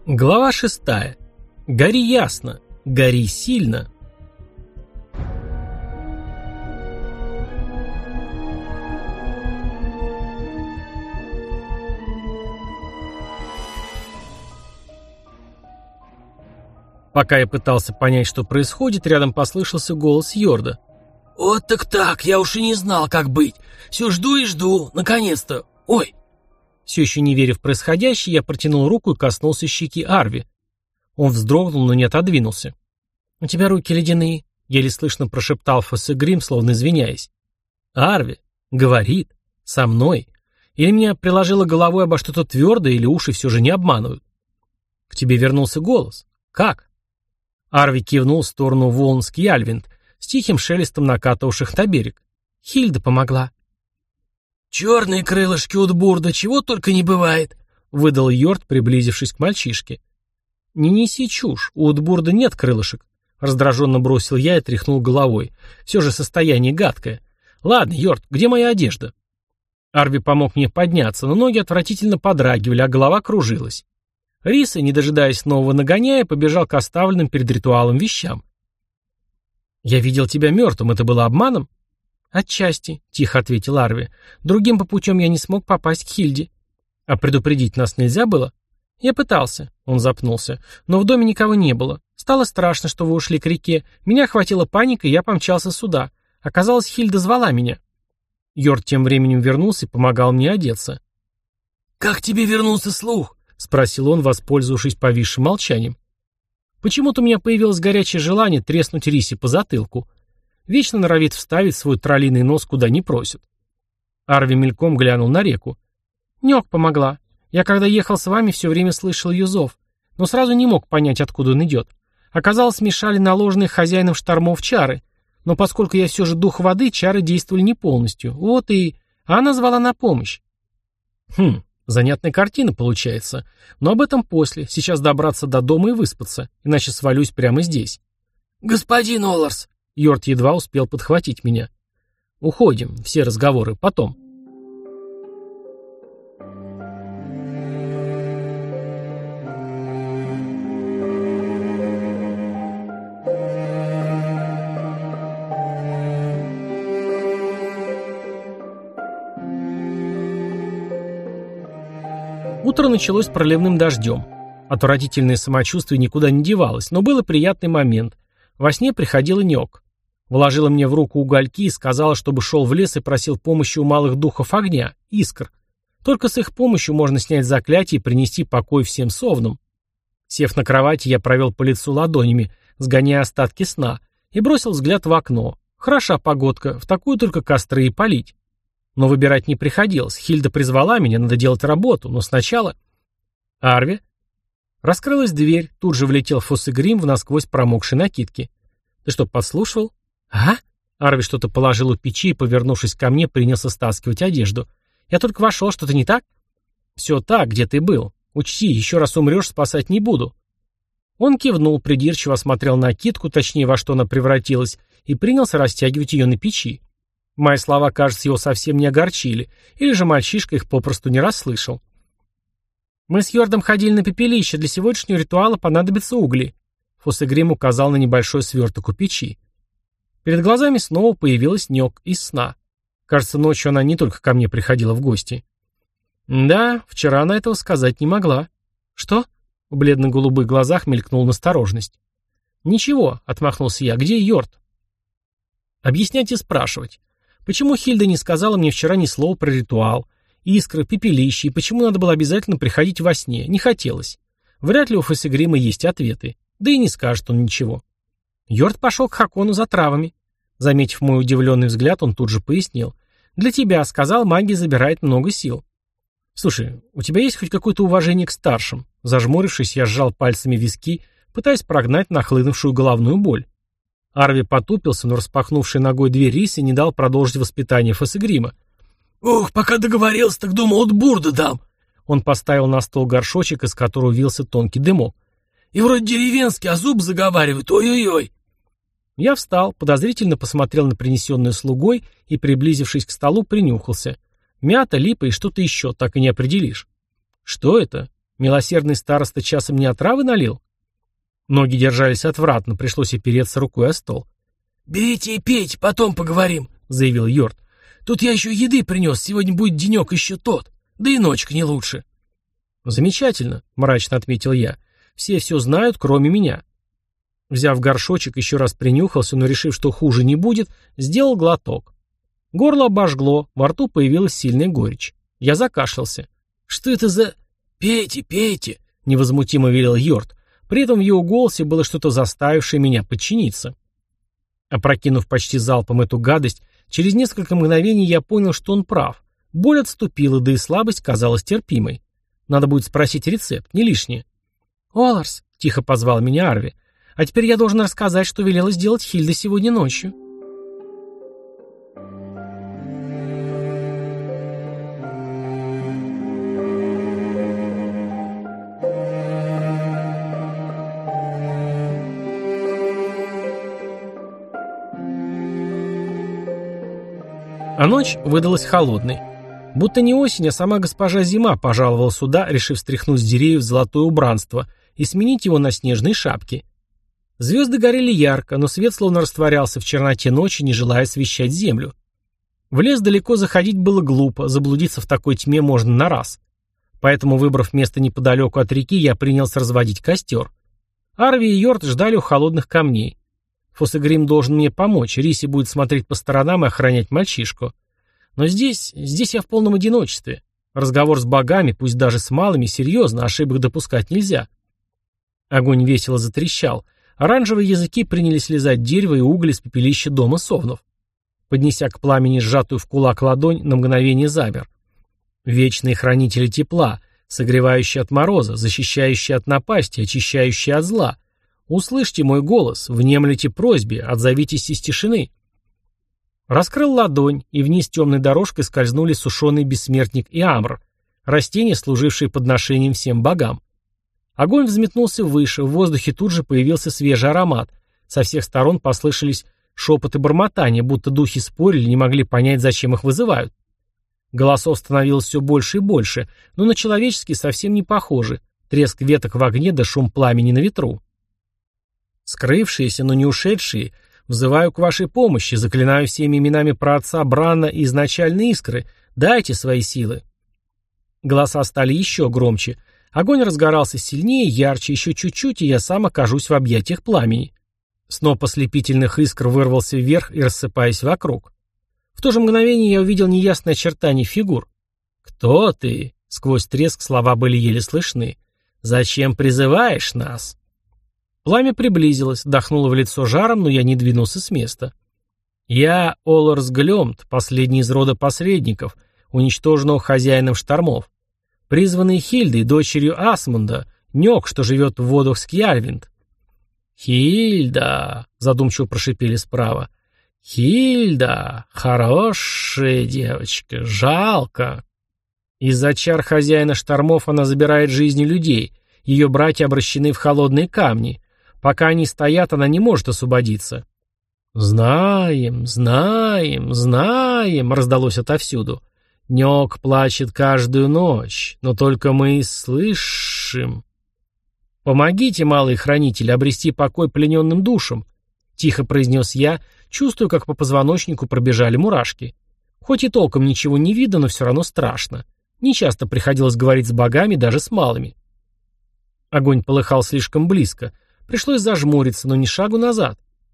Глава 6. Гори ясно, гори сильно. Пока я пытался понять, что происходит, рядом послышался голос Йорда. «Вот так, я уж и не знал, как быть. Все жду и жду, наконец-то. Ой!» Все еще не веря в происходящее, я протянул руку и коснулся щеки Арви. Он вздрогнул, но не отодвинулся. «У тебя руки ледяные», — еле слышно прошептал Фоссегрим, словно извиняясь. «Арви, говорит, со мной. Или меня приложило головой обо что-то твердое, или уши все же не обманывают. К тебе вернулся голос. Как?» Арви кивнул в сторону Волнский-Альвинд, с тихим шелестом накатывавших на берег. «Хильда помогла». «Черные крылышки Утбурда, чего только не бывает», — выдал Йорд, приблизившись к мальчишке. «Не неси чушь, у Утбурда нет крылышек», — раздраженно бросил я и тряхнул головой. «Все же состояние гадкое. Ладно, Йорд, где моя одежда?» Арви помог мне подняться, но ноги отвратительно подрагивали, а голова кружилась. Риса, не дожидаясь нового нагоняя, побежал к оставленным перед ритуалом вещам. «Я видел тебя мертвым, это было обманом?» «Отчасти», — тихо ответил Арви. «Другим по путем я не смог попасть к Хильде». «А предупредить нас нельзя было?» «Я пытался», — он запнулся, — «но в доме никого не было. Стало страшно, что вы ушли к реке. Меня охватила паника, и я помчался сюда. Оказалось, Хильда звала меня». Йорд тем временем вернулся и помогал мне одеться. «Как тебе вернулся слух?» — спросил он, воспользовавшись повисшим молчанием. Почему-то у меня появилось горячее желание треснуть Рисе по затылку. Вечно норовит вставить свой троллиный нос куда не просит. Арви мельком глянул на реку. «Нёк помогла. Я когда ехал с вами, все время слышал ее зов, но сразу не мог понять, откуда он идет. Оказалось, смешали наложенные хозяином штормов чары, но поскольку я все же дух воды, чары действовали не полностью. Вот и... А она звала на помощь». Занятная картина получается. Но об этом после. Сейчас добраться до дома и выспаться, иначе свалюсь прямо здесь. «Господин Оларс!» Йорд едва успел подхватить меня. «Уходим, все разговоры потом». Утро началось проливным дождем. Отвратительное самочувствие никуда не девалось, но был и приятный момент. Во сне приходила Нёк. Вложила мне в руку угольки и сказала, чтобы шел в лес и просил помощи у малых духов огня, искр. Только с их помощью можно снять заклятие и принести покой всем совнам. Сев на кровати, я провел по лицу ладонями, сгоняя остатки сна, и бросил взгляд в окно. Хороша погодка, в такую только костры и палить. Но выбирать не приходилось. Хильда призвала меня, надо делать работу, но сначала... «Арви?» Раскрылась дверь, тут же влетел Фоссегрим в насквозь промокшей накидке. «Ты что, подслушивал?» «А?» Арви что-то положил у печи и, повернувшись ко мне, принялся стаскивать одежду. «Я только вошел, что-то не так?» «Все так, где ты был. Учти, еще раз умрешь, спасать не буду». Он кивнул, придирчиво осмотрел накидку, точнее, во что она превратилась, и принялся растягивать ее на печи. Мои слова, кажется, его совсем не огорчили, или же мальчишка их попросту не расслышал. «Мы с Йордом ходили на пепелище, для сегодняшнего ритуала понадобятся угли». Фоссегрим указал на небольшой сверток у печи. Перед глазами снова появилась Нёк из сна. Кажется, ночью она не только ко мне приходила в гости. Да, вчера она этого сказать не могла. «Что?» В бледно-голубых глазах мелькнула настороженность. «Ничего», — отмахнулся я, — «где Йорд?» Объяснять и спрашивать. Почему Хильда не сказала мне вчера ни слова про ритуал, искры, пепелище, и почему надо было обязательно приходить во сне? Не хотелось. Вряд ли у Фоссегрима есть ответы. Да и не скажет он ничего. Йорд пошел к Хакону за травами. Заметив мой удивленный взгляд, он тут же пояснил. «Для тебя, — сказал, — магия забирает много сил». «Слушай, у тебя есть хоть какое-то уважение к старшим?» Зажмурившись, я сжал пальцами виски, пытаясь прогнать нахлынувшую головную боль. Арви потупился, но распахнувший ногой дверь Рисы не дал продолжить воспитание Фоссегрима. «Ох, пока договорился, так думал, Утбурда дам». Он поставил на стол горшочек, из которого вился тонкий дымок. «И вроде деревенский, а зуб заговаривает, ой-ой-ой». Я встал, подозрительно посмотрел на принесенное слугой и, приблизившись к столу, принюхался. Мята, липа и что-то еще, так и не определишь. Что это? Милосердный староста часом не отравы налил? Ноги держались отвратно, пришлось опереться рукой о стол. «Берите и пейте, потом поговорим», — заявил Йорт. «Тут я еще еды принес, сегодня будет денек еще тот. Да и ночка не лучше». «Замечательно», — мрачно отметил я. «Все знают, кроме меня». Взяв горшочек, еще раз принюхался, но, решив, что хуже не будет, сделал глоток. Горло обожгло, во рту появилась сильная горечь. Я закашлялся. «Что это за...» «Пейте, пейте», — невозмутимо велел Йорт. При этом в его голосе было что-то заставившее меня подчиниться. Опрокинув почти залпом эту гадость, через несколько мгновений я понял, что он прав. Боль отступила, да и слабость казалась терпимой. Надо будет спросить рецепт, не лишнее. «Оларс», — тихо позвал меня Арви, — «а теперь я должен рассказать, что велела сделать Хильда сегодня ночью». А ночь выдалась холодной. Будто не осень, а сама госпожа Зима пожаловала сюда, решив стряхнуть с деревьев золотое убранство и сменить его на снежные шапки. Звезды горели ярко, но свет словно растворялся в черноте ночи, не желая освещать землю. В лес далеко заходить было глупо, заблудиться в такой тьме можно на раз. Поэтому, выбрав место неподалеку от реки, я принялся разводить костер. Арви и Йорт ждали у холодных камней. Фосегрим должен мне помочь, Риси будет смотреть по сторонам и охранять мальчишку. Но здесь я в полном одиночестве. Разговор с богами, пусть даже с малыми, серьезно, ошибок допускать нельзя. Огонь весело затрещал. Оранжевые языки принялись лизать дерево и уголь из пепелища дома совнов. Поднеся к пламени сжатую в кулак ладонь, на мгновение замер. Вечные хранители тепла, согревающие от мороза, защищающие от напасти, очищающие от зла. Услышьте мой голос, внемлите просьбе, отзовитесь из тишины. Раскрыл ладонь, и вниз темной дорожкой скользнули сушеный бессмертник и амр, растения, служившие подношением всем богам. Огонь взметнулся выше, в воздухе тут же появился свежий аромат. Со всех сторон послышались шепот и бормотание, будто духи спорили, не могли понять, зачем их вызывают. Голосов становилось все больше и больше, но на человеческие совсем не похожи. Треск веток в огне да шум пламени на ветру. Скрывшиеся, но не ушедшие, взываю к вашей помощи, заклинаю всеми именами праотца Брана и изначальной искры, дайте свои силы. Голоса стали еще громче. Огонь разгорался сильнее, ярче, еще чуть-чуть, и я сам окажусь в объятиях пламени. Сноп ослепительных искр вырвался вверх и рассыпаясь вокруг. В то же мгновение я увидел неясные очертания фигур. «Кто ты?» — сквозь треск слова были еле слышны. «Зачем призываешь нас?» Пламя приблизилось, дохнуло в лицо жаром, но я не двинулся с места. «Я Оларс Глёмт, последний из рода посредников, уничтоженного хозяином штормов. Призванный Хильдой, дочерью Асмунда, Нёк, что живет в водах Скьяльвинд». «Хильда!» — задумчиво прошипели справа. «Хильда! Хорошая девочка! Жалко!» Из-за чар хозяина штормов она забирает жизни людей. Ее братья обращены в холодные камни. Пока они стоят, она не может освободиться. «Знаем, знаем, знаем!» — раздалось отовсюду. «Нёк плачет каждую ночь, но только мы слышим». «Помогите, малые хранители, обрести покой плененным душам», — тихо произнес я, чувствуя, как по позвоночнику пробежали мурашки. Хоть и толком ничего не видно, но все равно страшно. Нечасто приходилось говорить с богами, даже с малыми. Огонь полыхал слишком близко. Пришлось зажмуриться, но ни шагу назад.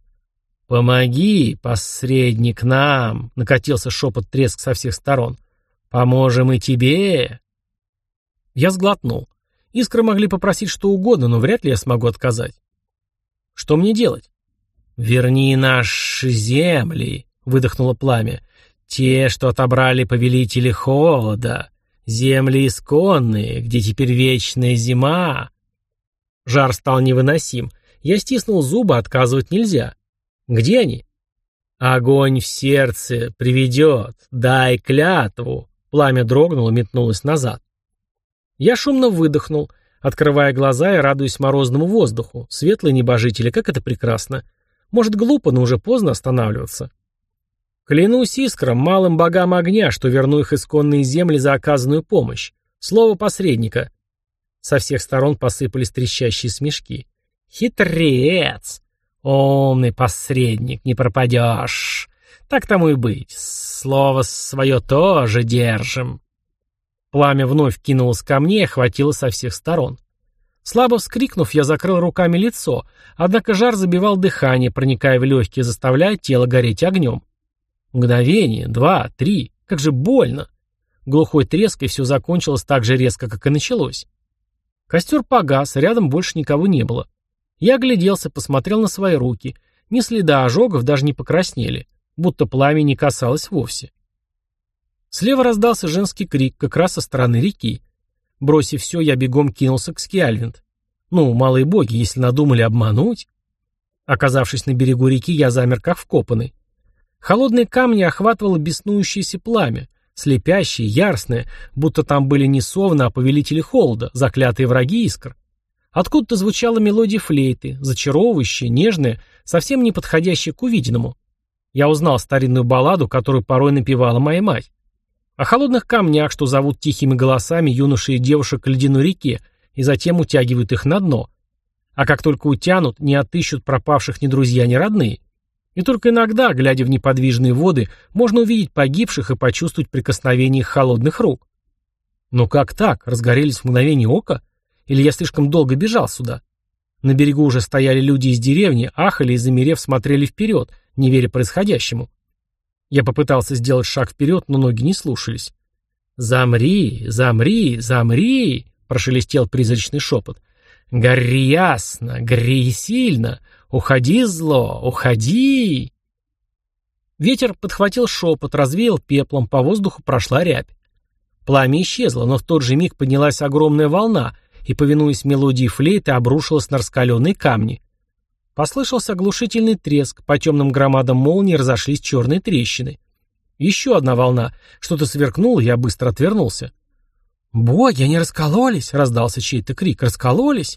«Помоги, посредник, нам!» — накатился шепот-треск со всех сторон. «Поможем и тебе!» Я сглотнул. Искры могли попросить что угодно, но вряд ли я смогу отказать. «Что мне делать?» «Верни наши земли!» — выдохнуло пламя. «Те, что отобрали повелители холода. Земли исконные, где теперь вечная зима». Жар стал невыносим. Я стиснул зубы, отказывать нельзя. «Где они?» «Огонь в сердце приведет. Дай клятву». Пламя дрогнуло, метнулось назад. Я шумно выдохнул, открывая глаза и радуясь морозному воздуху. Светлые небожители, как это прекрасно. Может, глупо, но уже поздно останавливаться. Клянусь искрам, малым богам огня, что верну их исконные земли за оказанную помощь. Слово посредника. Со всех сторон посыпались трещащие смешки. «Хитрец! Умный посредник, не пропадешь! Так тому и быть, слово свое тоже держим!» Пламя вновь кинулось ко мне и охватило со всех сторон. Слабо вскрикнув, я закрыл руками лицо, однако жар забивал дыхание, проникая в легкие, заставляя тело гореть огнем. Мгновение, 2, 3, как же больно! Глухой треск, и все закончилось так же резко, как и началось. Костер погас, рядом больше никого не было. Я огляделся, посмотрел на свои руки. Ни следа ожогов, даже не покраснели, будто пламя не касалось вовсе. Слева раздался женский крик, как раз со стороны реки. Бросив все, я бегом кинулся к Скьяльвинд. Ну, малые боги, если надумали обмануть. Оказавшись на берегу реки, я замер как вкопанный. Холодные камни охватывало беснующееся пламя, слепящее, яростное, будто там были не совны, а повелители холода, заклятые враги искр. Откуда-то звучала мелодия флейты, зачаровывающая, нежная, совсем не подходящая к увиденному. Я узнал старинную балладу, которую порой напевала моя мать. О холодных камнях, что зовут тихими голосами юношей и девушек к ледяной реке, и затем утягивают их на дно. А как только утянут, не отыщут пропавших ни друзья, ни родные. И только иногда, глядя в неподвижные воды, можно увидеть погибших и почувствовать прикосновение их холодных рук. Но как так? Разгорелись в мгновение ока? Или я слишком долго бежал сюда? На берегу уже стояли люди из деревни, ахали и, замерев, смотрели вперед, не веря происходящему. Я попытался сделать шаг вперед, но ноги не слушались. «Замри, замри, замри!» — прошелестел призрачный шепот. «Гори ясно, гори сильно! Уходи, зло, уходи!» Ветер подхватил шепот, развеял пеплом, по воздуху прошла рябь. Пламя исчезло, но в тот же миг поднялась огромная волна и, повинуясь мелодии флейты, обрушилась на раскаленные камни. Послышался оглушительный треск, по темным громадам молнии разошлись черные трещины. Еще одна волна, что-то сверкнуло, я быстро отвернулся. «Боги, они раскололись!» — раздался чей-то крик. «Раскололись!»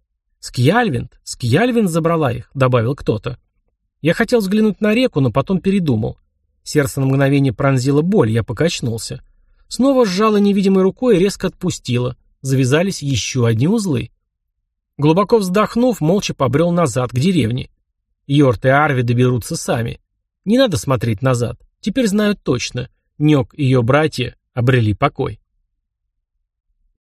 Скьяльвинд забрала их», — добавил кто-то. Я хотел взглянуть на реку, но потом передумал. Сердце на мгновение пронзило боль, я покачнулся. Снова сжало невидимой рукой и резко отпустило. Завязались еще одни узлы. Глубоко вздохнув, молча побрел назад, к деревне. Йорт и Арви доберутся сами. Не надо смотреть назад. Теперь знают точно. Нёк и ее братья обрели покой.